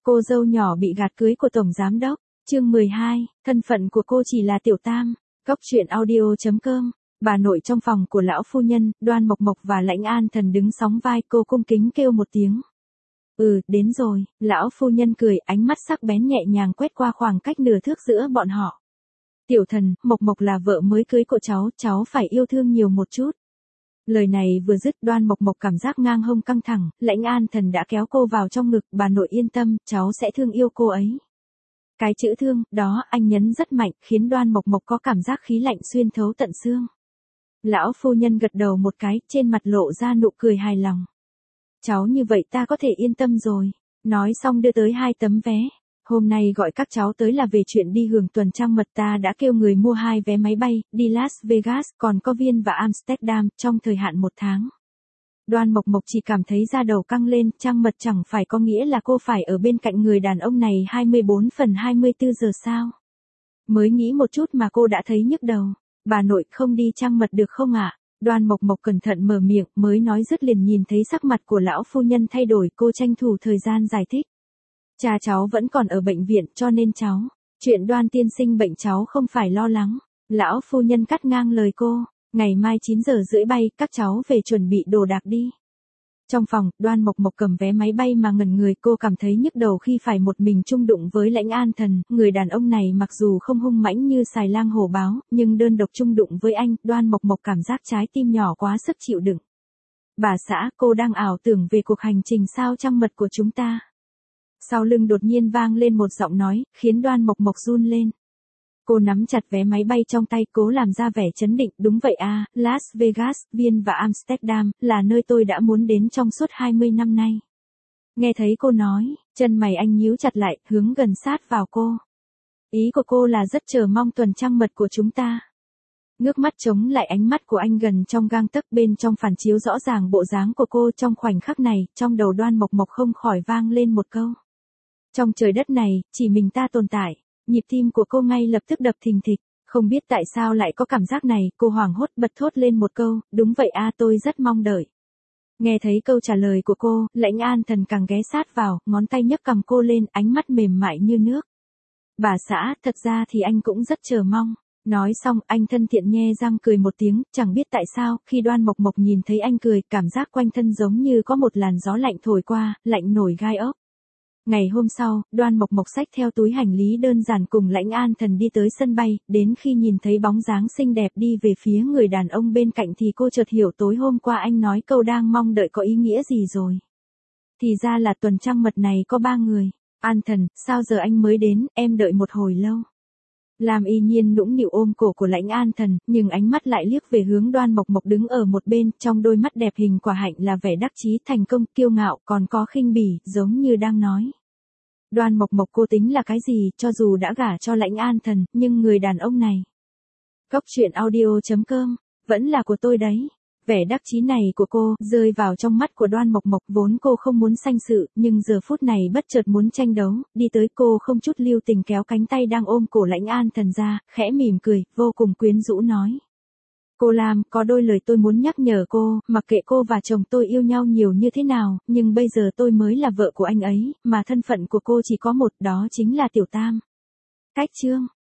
Cô dâu nhỏ bị gạt cưới của Tổng Giám Đốc. Chương 12, thân phận của cô chỉ là tiểu tam. Góc truyện audio.com. Bà nội trong phòng của lão phu nhân, Đoan Mộc Mộc và Lãnh An Thần đứng sóng vai, cô cung kính kêu một tiếng. Đến rồi, lão phu nhân cười, ánh mắt sắc bén nhẹ nhàng quét qua khoảng cách nửa thước giữa bọn họ. Tiểu Thần, Mộc Mộc là vợ mới cưới của cháu phải yêu thương nhiều một chút. Lời này vừa dứt, Đoan Mộc Mộc cảm giác ngang hông căng thẳng, Lãnh An Thần đã kéo cô vào trong ngực, bà nội yên tâm, cháu sẽ thương yêu cô ấy. Cái chữ thương, đó, anh nhấn rất mạnh, khiến Đoan Mộc Mộc có cảm giác khí lạnh xuyên thấu tận xương. Lão phu nhân gật đầu một cái, trên mặt lộ ra nụ cười hài lòng. Cháu như vậy ta có thể yên tâm rồi. Nói xong đưa tới 2 tấm vé. Hôm nay gọi các cháu tới là về chuyện đi hưởng tuần trăng mật, ta đã kêu người mua 2 vé máy bay, đi Las Vegas, còn có Viên và Amsterdam, trong thời hạn 1 tháng. Đoan Mộc Mộc chỉ cảm thấy da đầu căng lên, trăng mật chẳng phải có nghĩa là cô phải ở bên cạnh người đàn ông này 24/24 giờ sao? Mới nghĩ một chút mà cô đã thấy nhức đầu. Bà nội, không đi trăng mật được không ạ? Đoan Mộc Mộc cẩn thận mở miệng, mới nói dứt liền nhìn thấy sắc mặt của lão phu nhân thay đổi, cô tranh thủ thời gian giải thích. Cha cháu vẫn còn ở bệnh viện, cho nên chuyện Đoan tiên sinh bệnh cháu không phải lo lắng. Lão phu nhân cắt ngang lời cô, ngày mai 9 giờ rưỡi bay, các cháu về chuẩn bị đồ đạc đi. Trong phòng, Đoan Mộc Mộc cầm vé máy bay mà ngẩn người, cô cảm thấy nhức đầu khi phải một mình chung đụng với Lãnh An Thần, người đàn ông này mặc dù không hung mãnh như Xài Lang hổ báo, nhưng đơn độc chung đụng với anh, Đoan Mộc Mộc cảm giác trái tim nhỏ quá sức chịu đựng. Bà xã, cô đang ảo tưởng về cuộc hành trình sao trăng mật của chúng ta. Sau lưng đột nhiên vang lên một giọng nói, khiến Đoan Mộc Mộc run lên. Cô nắm chặt vé máy bay trong tay, cố làm ra vẻ trấn định, đúng vậy à, Las Vegas, Viên và Amsterdam, là nơi tôi đã muốn đến trong suốt 20 năm nay. Nghe thấy cô nói, chân mày anh nhíu chặt lại, hướng gần sát vào cô. Ý của cô là rất chờ mong tuần trăng mật của chúng ta. Ngước mắt chống lại ánh mắt của anh gần trong gang tấc, bên trong phản chiếu rõ ràng bộ dáng của cô. Trong khoảnh khắc này, trong đầu Đoan Mộc Mộc không khỏi vang lên một câu. Trong trời đất này, chỉ mình ta tồn tại. Nhịp tim của cô ngay lập tức đập thình thịch, không biết tại sao lại có cảm giác này, cô hoảng hốt bật thốt lên một câu, đúng vậy à, tôi rất mong đợi. Nghe thấy câu trả lời của cô, Lãnh An Thần càng ghé sát vào, ngón tay nhấc cằm cô lên, ánh mắt mềm mại như nước. Bà xã, thật ra thì anh cũng rất chờ mong. Nói xong, anh thân thiện nhe răng cười một tiếng, chẳng biết tại sao, khi Đoan Mộc Mộc nhìn thấy anh cười, cảm giác quanh thân giống như có một làn gió lạnh thổi qua, lạnh nổi gai ốc. Ngày hôm sau, Đoan Mộc Mộc xách theo túi hành lý đơn giản cùng Lãnh An Thần đi tới sân bay, đến khi nhìn thấy bóng dáng xinh đẹp đi về phía người đàn ông bên cạnh thì cô chợt hiểu tối hôm qua anh nói câu đang mong đợi có ý nghĩa gì rồi. Thì ra là tuần trăng mật này có 3 người. An Thần, sao giờ anh mới đến, em đợi một hồi lâu. Lam Y Nhiên nũng nịu ôm cổ của Lãnh An Thần, nhưng ánh mắt lại liếc về hướng Đoan Mộc Mộc đứng ở một bên, trong đôi mắt đẹp hình quả hạnh là vẻ đắc chí thành công, kiêu ngạo, còn có khinh bỉ, giống như đang nói. Đoan Mộc Mộc, cô tính là cái gì, cho dù đã gả cho Lãnh An Thần, nhưng người đàn ông này. Góc truyện audio.com, vẫn là của tôi đấy. Vẻ đắc chí này của cô, rơi vào trong mắt của Đoan Mộc Mộc, vốn cô không muốn sanh sự, nhưng giờ phút này bất chợt muốn tranh đấu, đi tới cô không chút lưu tình kéo cánh tay đang ôm cổ Lãnh An Thần ra, khẽ mỉm cười, vô cùng quyến rũ nói. Cô Lam, có đôi lời tôi muốn nhắc nhở cô, mặc kệ cô và chồng tôi yêu nhau nhiều như thế nào, nhưng bây giờ tôi mới là vợ của anh ấy, mà thân phận của cô chỉ có một, đó chính là tiểu tam. Cách chương.